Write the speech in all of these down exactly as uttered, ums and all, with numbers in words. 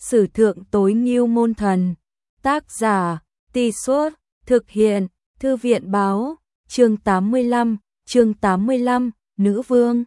Sử thượng tối ngưu môn thần. Tác giả, Tì Suốt, thực hiện, Thư viện báo, chương tám mươi lăm, chương tám mươi lăm, Nữ Vương.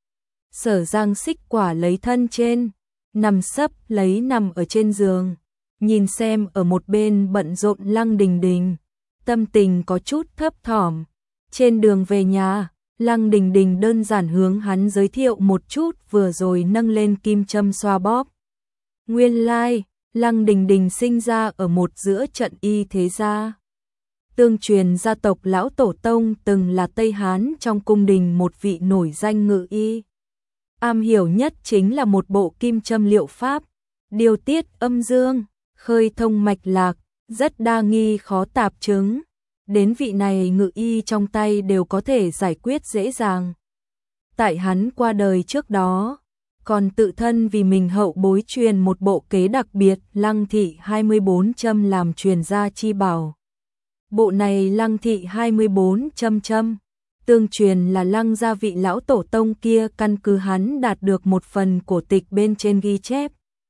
Sở Giang xích quả lấy thân trên, nằm sấp lấy nằm ở trên giường, nhìn xem ở một bên bận rộn Lăng Đình Đình, tâm tình có chút thấp thỏm. Trên đường về nhà, Lăng Đình Đình đơn giản hướng hắn giới thiệu một chút vừa rồi nâng lên kim châm xoa bóp. Nguyên lai, like, Lăng Đình Đình sinh ra ở một giữa trận y thế gia. Tương truyền gia tộc lão tổ tông từng là Tây Hán trong cung đình một vị nổi danh ngự y. Am hiểu nhất chính là một bộ kim châm liệu pháp, điều tiết âm dương, khơi thông mạch lạc, rất đa nghi khó tạp chứng. Đến vị này ngự y trong tay đều có thể giải quyết dễ dàng. Tại hắn qua đời trước đó, còn tự thân vì mình hậu bối truyền một bộ kế đặc biệt Lăng thị hai mươi bốn châm làm truyền gia chi bảo. Bộ này Lăng thị hai mươi bốn châm châm, tương truyền là Lăng gia vị lão tổ tông kia căn cứ hắn đạt được một phần cổ tịch bên trên ghi chép.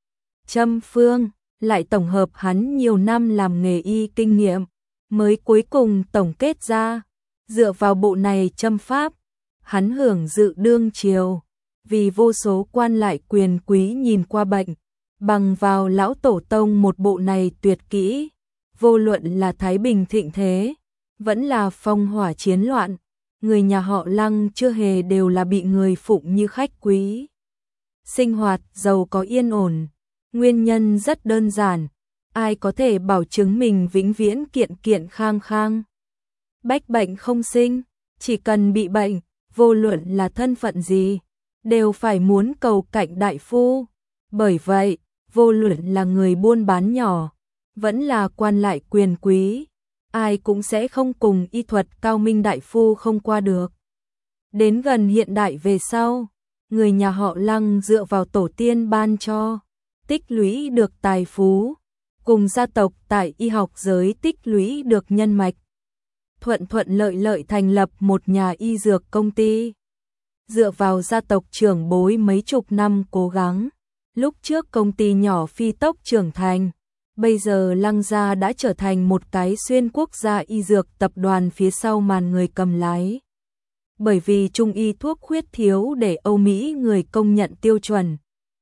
Châm phương, lại tổng hợp hắn nhiều năm làm nghề y kinh nghiệm, mới cuối cùng tổng kết ra, dựa vào bộ này châm pháp, hắn hưởng dự đương triều, vì vô số quan lại quyền quý nhìn qua bệnh, bằng vào lão tổ tông một bộ này tuyệt kỹ, vô luận là Thái Bình thịnh thế, vẫn là phong hỏa chiến loạn, người nhà họ Lăng chưa hề đều là bị người phụng như khách quý. Sinh hoạt giàu có yên ổn, nguyên nhân rất đơn giản. Ai có thể bảo chứng mình vĩnh viễn kiện kiện khang khang, bách bệnh không sinh, chỉ cần bị bệnh, vô luận là thân phận gì, đều phải muốn cầu cạnh đại phu. Bởi vậy, vô luận là người buôn bán nhỏ, vẫn là quan lại quyền quý, ai cũng sẽ không cùng y thuật cao minh đại phu không qua được. Đến gần hiện đại về sau, người nhà họ Lăng dựa vào tổ tiên ban cho, tích lũy được tài phú, cùng gia tộc tại y học giới tích lũy được nhân mạch, thuận thuận lợi lợi thành lập một nhà y dược công ty. Dựa vào gia tộc trưởng bối mấy chục năm cố gắng, lúc trước công ty nhỏ phi tốc trưởng thành, bây giờ Lăng gia đã trở thành một cái xuyên quốc gia y dược tập đoàn phía sau màn người cầm lái. Bởi vì trung y thuốc khuyết thiếu để Âu Mỹ người công nhận tiêu chuẩn,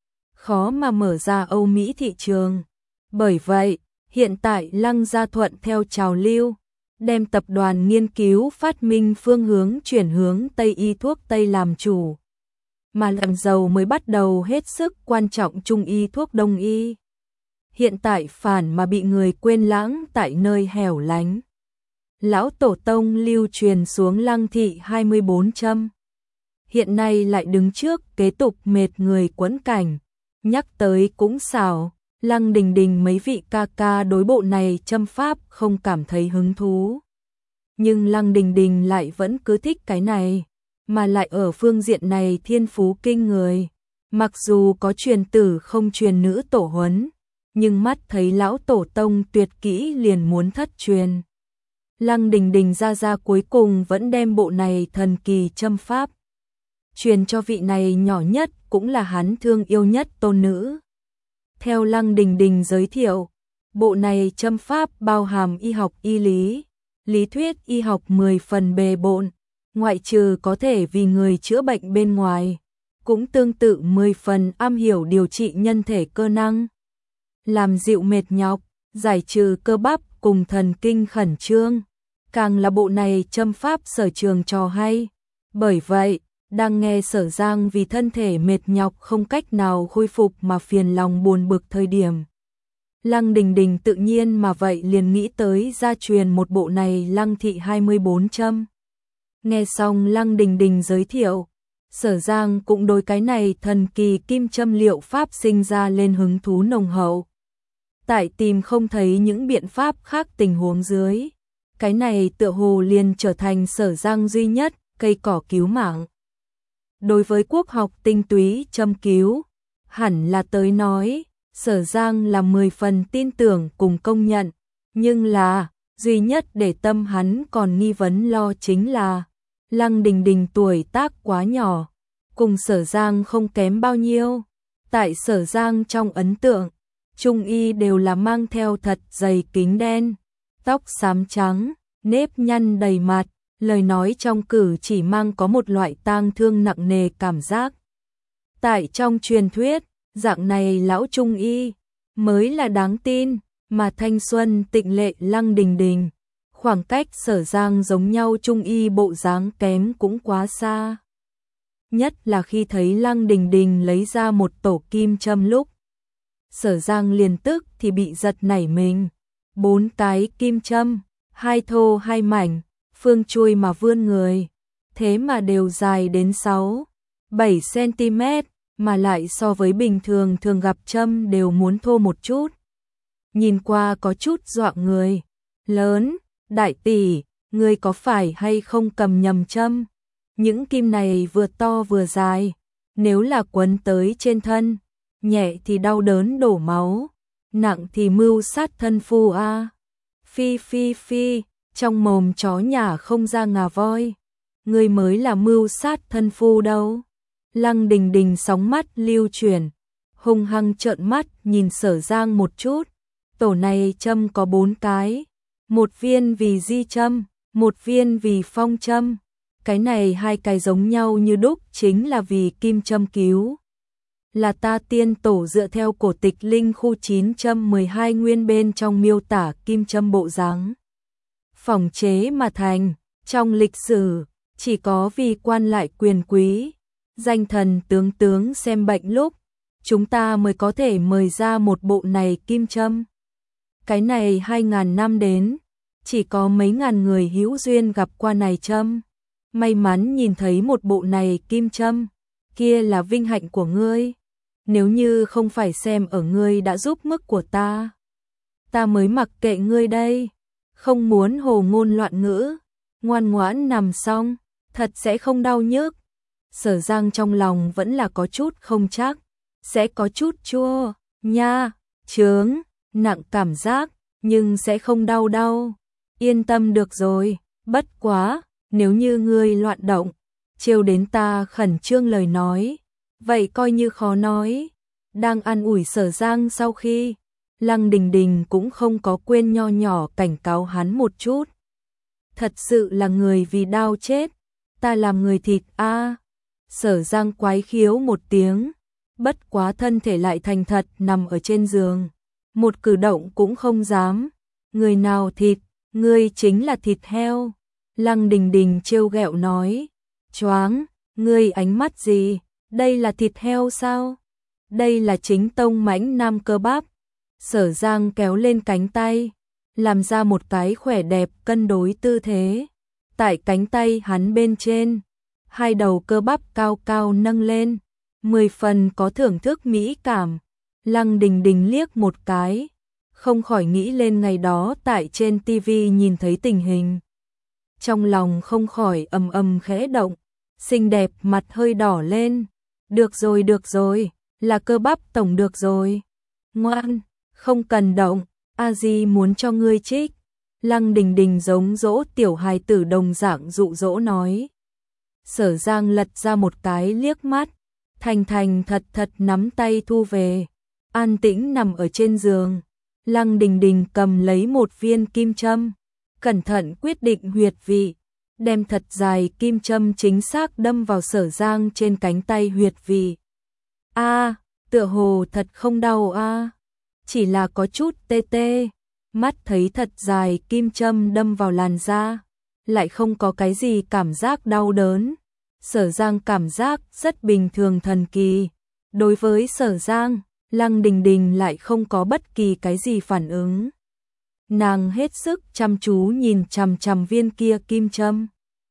khó mà mở ra Âu Mỹ thị trường. Bởi vậy, hiện tại Lăng gia thuận theo trào lưu, đem tập đoàn nghiên cứu phát minh phương hướng chuyển hướng Tây y thuốc Tây làm chủ. Mà làm giàu mới bắt đầu hết sức quan trọng trung y thuốc Đông y. Hiện tại phản mà bị người quên lãng tại nơi hẻo lánh. Lão tổ tông lưu truyền xuống Lăng thị hai mươi bốn châm. Hiện nay lại đứng trước kế tục mệt người quẫn cảnh. Nhắc tới cũng xảo. Lăng Đình Đình mấy vị ca ca đối bộ này châm pháp không cảm thấy hứng thú. Nhưng Lăng Đình Đình lại vẫn cứ thích cái này, mà lại ở phương diện này thiên phú kinh người. Mặc dù có truyền tử không truyền nữ tổ huấn, nhưng mắt thấy lão tổ tông tuyệt kỹ liền muốn thất truyền. Lăng Đình Đình ra ra cuối cùng vẫn đem bộ này thần kỳ châm pháp truyền cho vị này nhỏ nhất cũng là hắn thương yêu nhất tôn nữ. Theo Lăng Đình Đình giới thiệu, bộ này châm pháp bao hàm y học y lý, lý thuyết y học mười phần bề bộn, ngoại trừ có thể vì người chữa bệnh bên ngoài, cũng tương tự mười phần am hiểu điều trị nhân thể cơ năng, làm dịu mệt nhọc, giải trừ cơ bắp cùng thần kinh khẩn trương, càng là bộ này châm pháp sở trường trò hay. Bởi vậy, đang nghe Sở Giang vì thân thể mệt nhọc không cách nào khôi phục mà phiền lòng buồn bực thời điểm, Lăng Đình Đình tự nhiên mà vậy liền nghĩ tới gia truyền một bộ này Lăng thị hai mươi bốn châm. Nghe xong Lăng Đình Đình giới thiệu, Sở Giang cũng đối cái này thần kỳ kim châm liệu pháp sinh ra lên hứng thú nồng hậu. Tại tìm không thấy những biện pháp khác tình huống dưới, cái này tựa hồ liền trở thành Sở Giang duy nhất cây cỏ cứu mạng. Đối với quốc học tinh túy châm cứu, hẳn là tới nói, Sở Giang là mười phần tin tưởng cùng công nhận, nhưng là, duy nhất để tâm hắn còn nghi vấn lo chính là, Lăng Đình Đình tuổi tác quá nhỏ, cùng Sở Giang không kém bao nhiêu. Tại Sở Giang trong ấn tượng, trung y đều là mang theo thật dày kính đen, tóc xám trắng, nếp nhăn đầy mặt, lời nói trong cử chỉ mang có một loại tang thương nặng nề cảm giác. Tại trong truyền thuyết, dạng này lão trung y mới là đáng tin, mà thanh xuân tịnh lệ Lăng Đình Đình, khoảng cách Sở Giang giống nhau trung y bộ dáng kém cũng quá xa. Nhất là khi thấy Lăng Đình Đình lấy ra một tổ kim châm lúc, Sở Giang liền tức thì bị giật nảy mình. Bốn cái kim châm, hai thô hai mảnh, phương chui mà vươn người, thế mà đều dài đến sáu, bảy xăng-ti-mét, mà lại so với bình thường thường gặp châm đều muốn thô một chút. Nhìn qua có chút dọa người. Lớn, đại tỷ, ngươi có phải hay không cầm nhầm châm? Những kim này vừa to vừa dài, nếu là quấn tới trên thân, nhẹ thì đau đớn đổ máu, nặng thì mưu sát thân phu a. À. Phi phi phi, trong mồm chó nhà không ra ngà voi, ngươi mới là mưu sát thân phu đâu. Lăng Đình Đình sóng mắt lưu chuyển, hung hăng trợn mắt nhìn Sở Giang một chút. Tổ này châm có bốn cái, một viên vì di châm, một viên vì phong châm. Cái này hai cái giống nhau như đúc chính là vì kim châm cứu. Là ta tiên tổ dựa theo cổ tịch linh khu chín châm mười hai nguyên bên trong miêu tả kim châm bộ dáng phỏng chế mà thành. Trong lịch sử, chỉ có vì quan lại quyền quý, danh thần tướng tướng xem bệnh lúc, chúng ta mới có thể mời ra một bộ này kim châm. Cái này hai ngàn năm đến, chỉ có mấy ngàn người hữu duyên gặp qua này châm. May mắn nhìn thấy một bộ này kim châm, kia là vinh hạnh của ngươi. Nếu như không phải xem ở ngươi đã giúp mức của ta, ta mới mặc kệ ngươi đây. Không muốn hồ ngôn loạn ngữ, ngoan ngoãn nằm xong, thật sẽ không đau nhức. Sở Giang trong lòng vẫn là có chút không chắc, sẽ có chút chua, nha, chướng, nặng cảm giác, nhưng sẽ không đau đau. Yên tâm được rồi, bất quá, nếu như ngươi loạn động, trêu đến ta khẩn trương lời nói, vậy coi như khó nói. Đang an ủi Sở Giang sau khi, Lăng Đình Đình cũng không có quên nho nhỏ cảnh cáo hắn một chút. Thật sự là người vì đau chết, ta làm người thịt a. À. Sở Giang quái khiếu một tiếng, bất quá thân thể lại thành thật nằm ở trên giường, một cử động cũng không dám. Người nào thịt, ngươi chính là thịt heo. Lăng Đình Đình trêu ghẹo nói, choáng, ngươi ánh mắt gì, đây là thịt heo sao? Đây là chính tông mãnh nam cơ bắp. Sở Giang kéo lên cánh tay, làm ra một cái khỏe đẹp cân đối tư thế. Tại cánh tay hắn bên trên, hai đầu cơ bắp cao cao nâng lên, mười phần có thưởng thức mỹ cảm. Lăng Đình Đình liếc một cái, không khỏi nghĩ lên ngày đó tại trên tivi nhìn thấy tình hình. Trong lòng không khỏi ầm ầm khẽ động, xinh đẹp mặt hơi đỏ lên. Được rồi được rồi, là cơ bắp tổng được rồi. Ngoan, không cần động, a di muốn cho ngươi trích. Lăng Đình Đình giống dỗ tiểu hài tử đồng dạng dụ dỗ nói. Sở Giang lật ra một cái liếc mắt, thành thành thật thật nắm tay thu về, an tĩnh nằm ở trên giường. Lăng Đình Đình cầm lấy một viên kim châm, cẩn thận quyết định huyệt vị, đem thật dài kim châm chính xác đâm vào Sở Giang trên cánh tay huyệt vị. A, à, tựa hồ thật không đau a, à. Chỉ là có chút tê tê. Mắt thấy thật dài kim châm đâm vào làn da, lại không có cái gì cảm giác đau đớn. Sở Giang cảm giác rất bình thường thần kỳ. Đối với Sở Giang, Lăng Đình Đình lại không có bất kỳ cái gì phản ứng. Nàng hết sức chăm chú nhìn chằm chằm viên kia kim châm.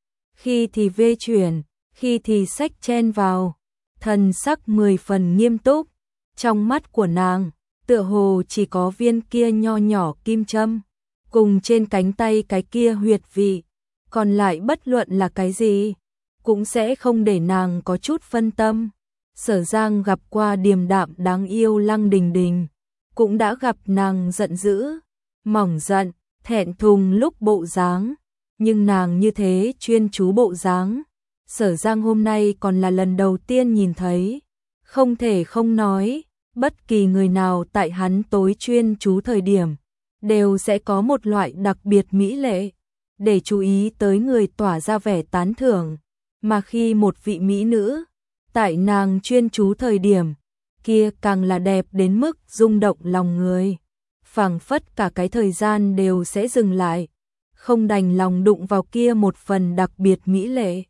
Khi thì vê chuyển, khi thì xách chen vào, thần sắc mười phần nghiêm túc. Trong mắt của nàng, tựa hồ chỉ có viên kia nho nhỏ kim châm, cùng trên cánh tay cái kia huyệt vị, còn lại bất luận là cái gì, cũng sẽ không để nàng có chút phân tâm. Sở Giang gặp qua điềm đạm đáng yêu Lăng Đình Đình, cũng đã gặp nàng giận dữ, mỏng giận, thẹn thùng lúc bộ dáng, nhưng nàng như thế chuyên chú bộ dáng, Sở Giang hôm nay còn là lần đầu tiên nhìn thấy, không thể không nói, Bất kỳ người nào tại hắn tối chuyên chú thời điểm, đều sẽ có một loại đặc biệt mỹ lệ, để chú ý tới người tỏa ra vẻ tán thưởng, mà khi một vị mỹ nữ, tại nàng chuyên chú thời điểm, kia càng là đẹp đến mức rung động lòng người, phảng phất cả cái thời gian đều sẽ dừng lại, không đành lòng đụng vào kia một phần đặc biệt mỹ lệ.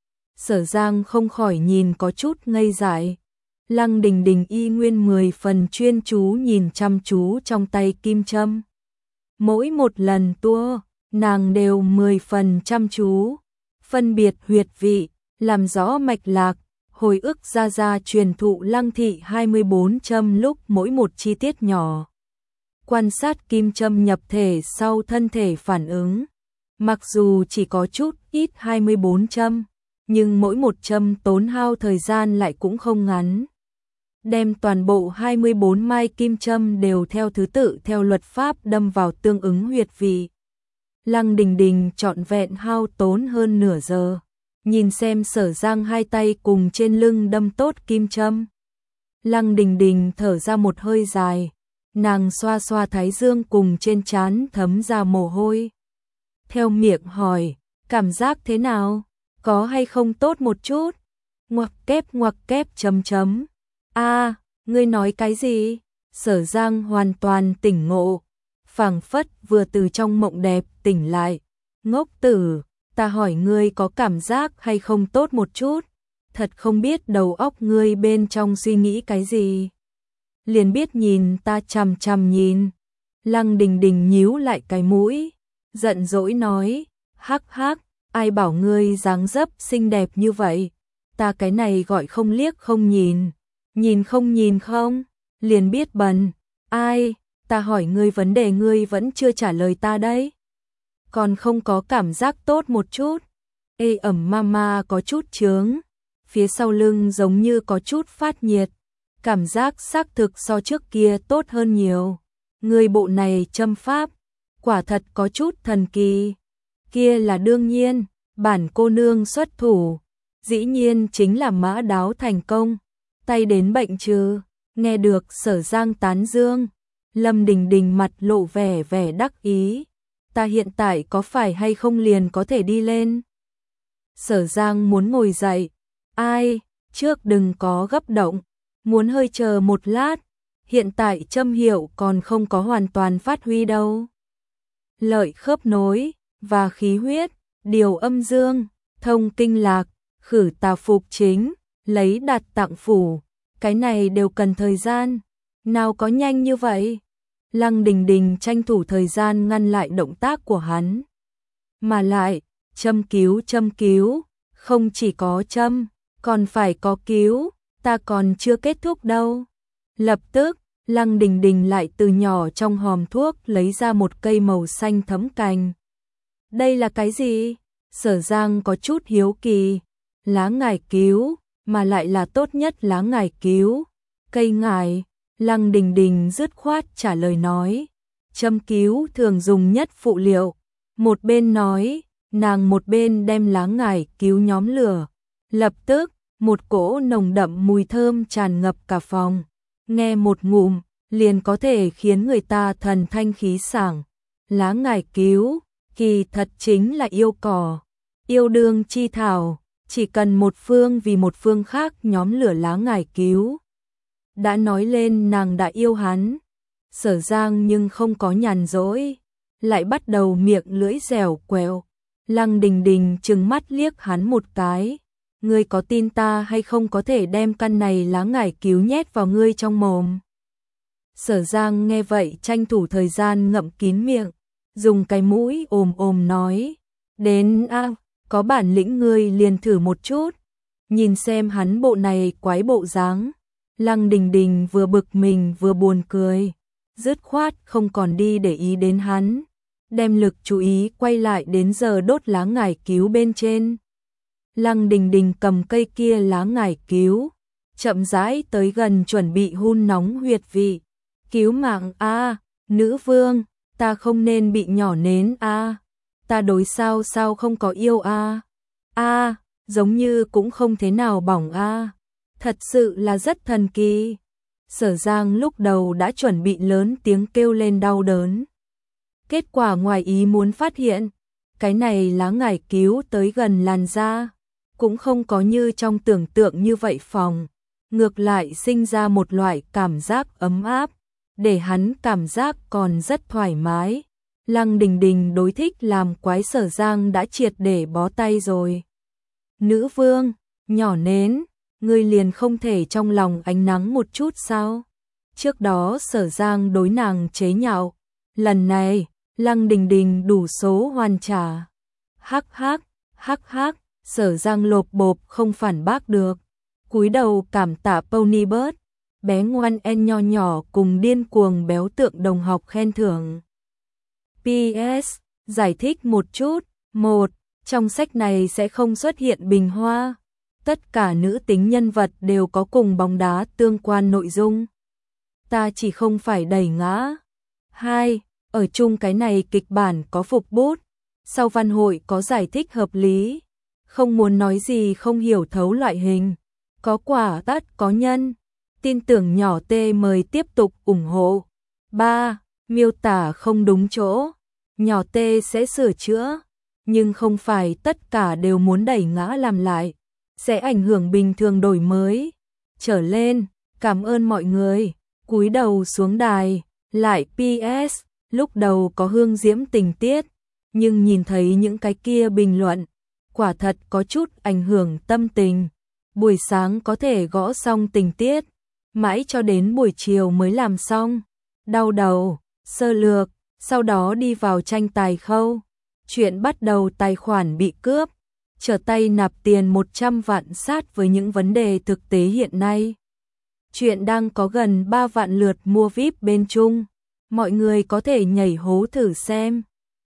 Sở Giang không khỏi nhìn có chút ngây dại. Lăng Đình Đình y nguyên mười phần chuyên chú nhìn chăm chú trong tay kim châm. Mỗi một lần tua, nàng đều mười phần chăm chú, phân biệt huyệt vị, làm rõ mạch lạc, hồi ức ra ra truyền thụ Lăng thị hai mươi bốn châm lúc mỗi một chi tiết nhỏ. Quan sát kim châm nhập thể sau thân thể phản ứng. Mặc dù chỉ có chút ít hai mươi bốn châm, nhưng mỗi một châm tốn hao thời gian lại cũng không ngắn. Đem toàn bộ hai mươi bốn mai kim châm đều theo thứ tự theo luật pháp đâm vào tương ứng huyệt vị. Lăng Đình Đình trọn vẹn hao tốn hơn nửa giờ, nhìn xem Sở Giang hai tay cùng trên lưng đâm tốt kim châm. Lăng Đình Đình thở ra một hơi dài, nàng xoa xoa thái dương cùng trên trán thấm ra mồ hôi. Theo miệng hỏi, cảm giác thế nào? Có hay không tốt một chút? Ngoặc kép ngoặc kép chấm chấm. A, ngươi nói cái gì? Sở Giang hoàn toàn tỉnh ngộ, phảng phất vừa từ trong mộng đẹp tỉnh lại. Ngốc tử, ta hỏi ngươi có cảm giác hay không tốt một chút? Thật không biết đầu óc ngươi bên trong suy nghĩ cái gì? Liền biết nhìn ta chằm chằm nhìn. Lăng Đình Đình nhíu lại cái mũi, giận dỗi nói, hắc hắc, ai bảo ngươi dáng dấp xinh đẹp như vậy? Ta cái này gọi không liếc không nhìn. Nhìn không nhìn không, liền biết bần. Ai, ta hỏi ngươi vấn đề ngươi vẫn chưa trả lời ta đấy. Còn không có cảm giác tốt một chút. Ê ẩm mama có chút chướng, phía sau lưng giống như có chút phát nhiệt. Cảm giác xác thực so trước kia tốt hơn nhiều. Ngươi bộ này châm pháp, quả thật có chút thần kỳ. Kia là đương nhiên, bản cô nương xuất thủ, dĩ nhiên chính là mã đáo thành công. Tay đến bệnh chứ? Nghe được Sở Giang tán dương, Lâm Đình Đình mặt lộ vẻ vẻ đắc ý. Ta hiện tại có phải hay không liền có thể đi lên? Sở Giang muốn ngồi dậy. Ai, trước đừng có gấp động, muốn hơi chờ một lát, hiện tại châm hiệu còn không có hoàn toàn phát huy đâu. Lợi khớp nối và khí huyết, điều âm dương, thông kinh lạc, khử tà phục chính, lấy đặt tặng phủ, cái này đều cần thời gian, nào có nhanh như vậy. Lăng Đình Đình tranh thủ thời gian ngăn lại động tác của hắn. Mà lại, châm cứu châm cứu, không chỉ có châm, còn phải có cứu, ta còn chưa kết thúc đâu. Lập tức, Lăng Đình Đình lại từ nhỏ trong hòm thuốc lấy ra một cây màu xanh thấm cành. Đây là cái gì? Sở Giang có chút hiếu kỳ. Lá ngải cứu, mà lại là tốt nhất lá ngải cứu. Cây ngải, Lăng Đình Đình dứt khoát trả lời nói. Châm cứu thường dùng nhất phụ liệu. Một bên nói, nàng một bên đem lá ngải cứu nhóm lửa. Lập tức, một cỗ nồng đậm mùi thơm tràn ngập cả phòng. Nghe một ngụm, liền có thể khiến người ta thần thanh khí sảng. Lá ngải cứu, kỳ thật chính là yêu cỏ, yêu đương chi thảo, chỉ cần một phương vì một phương khác nhóm lửa lá ngải cứu. Đã nói lên nàng đã yêu hắn. Sở Giang nhưng không có nhàn rỗi, lại bắt đầu miệng lưỡi dẻo quẹo. Lăng Đình Đình trừng mắt liếc hắn một cái. Ngươi có tin ta hay không có thể đem căn này lá ngải cứu nhét vào ngươi trong mồm? Sở Giang nghe vậy tranh thủ thời gian ngậm kín miệng, dùng cái mũi ồm ồm nói. Đến a, à, có bản lĩnh ngươi liền thử một chút. Nhìn xem hắn bộ này quái bộ dáng. Lăng Đình Đình vừa bực mình vừa buồn cười, dứt khoát không còn đi để ý đến hắn, đem lực chú ý quay lại đến giờ đốt lá ngải cứu bên trên. Lăng Đình Đình cầm cây kia lá ngải cứu, chậm rãi tới gần chuẩn bị hun nóng huyệt vị. Cứu mạng a, nữ vương, ta không nên bị nhỏ nến a, ta đối sao sao không có yêu a, a, giống như cũng không thế nào bỏng a, thật sự là rất thần kỳ. Sở Giang lúc đầu đã chuẩn bị lớn tiếng kêu lên đau đớn. Kết quả ngoài ý muốn phát hiện, cái này lá ngải cứu tới gần làn da, cũng không có như trong tưởng tượng như vậy phòng, ngược lại sinh ra một loại cảm giác ấm áp, để hắn cảm giác còn rất thoải mái. Lăng Đình Đình đối thích làm quái Sở Giang đã triệt để bó tay rồi. Nữ vương, nhỏ nến, ngươi liền không thể trong lòng ánh nắng một chút sao? Trước đó Sở Giang đối nàng chế nhạo, lần này, Lăng Đình Đình đủ số hoàn trả. Hắc hắc, hắc hắc, Sở Giang lộp bộp không phản bác được. Cúi đầu cảm tạ Ponybird, bé ngoan en nho nhỏ cùng điên cuồng béo tượng đồng học khen thưởng. pê ét, giải thích một chút, một, trong sách này sẽ không xuất hiện bình hoa. Tất cả nữ tính nhân vật đều có cùng bóng đá tương quan nội dung. Ta chỉ không phải đẩy ngã. Hai, ở chung cái này kịch bản có phục bút, sau văn hội có giải thích hợp lý, không muốn nói gì không hiểu thấu loại hình, có quả tất có nhân, tin tưởng nhỏ tê mời tiếp tục ủng hộ. Ba, miêu tả không đúng chỗ, nhỏ tê sẽ sửa chữa, nhưng không phải tất cả đều muốn đẩy ngã làm lại, sẽ ảnh hưởng bình thường đổi mới. Trở lên, cảm ơn mọi người, cúi đầu xuống đài, lại pê ét, lúc đầu có hương diễm tình tiết, nhưng nhìn thấy những cái kia bình luận, quả thật có chút ảnh hưởng tâm tình. Buổi sáng có thể gõ xong tình tiết, mãi cho đến buổi chiều mới làm xong. Đau đầu, sơ lược, sau đó đi vào tranh tài khâu. Chuyện bắt đầu tài khoản bị cướp, trở tay nạp tiền một trăm vạn sát với những vấn đề thực tế hiện nay. Chuyện đang có gần ba vạn lượt mua víp bên Trung, mọi người có thể nhảy hố thử xem.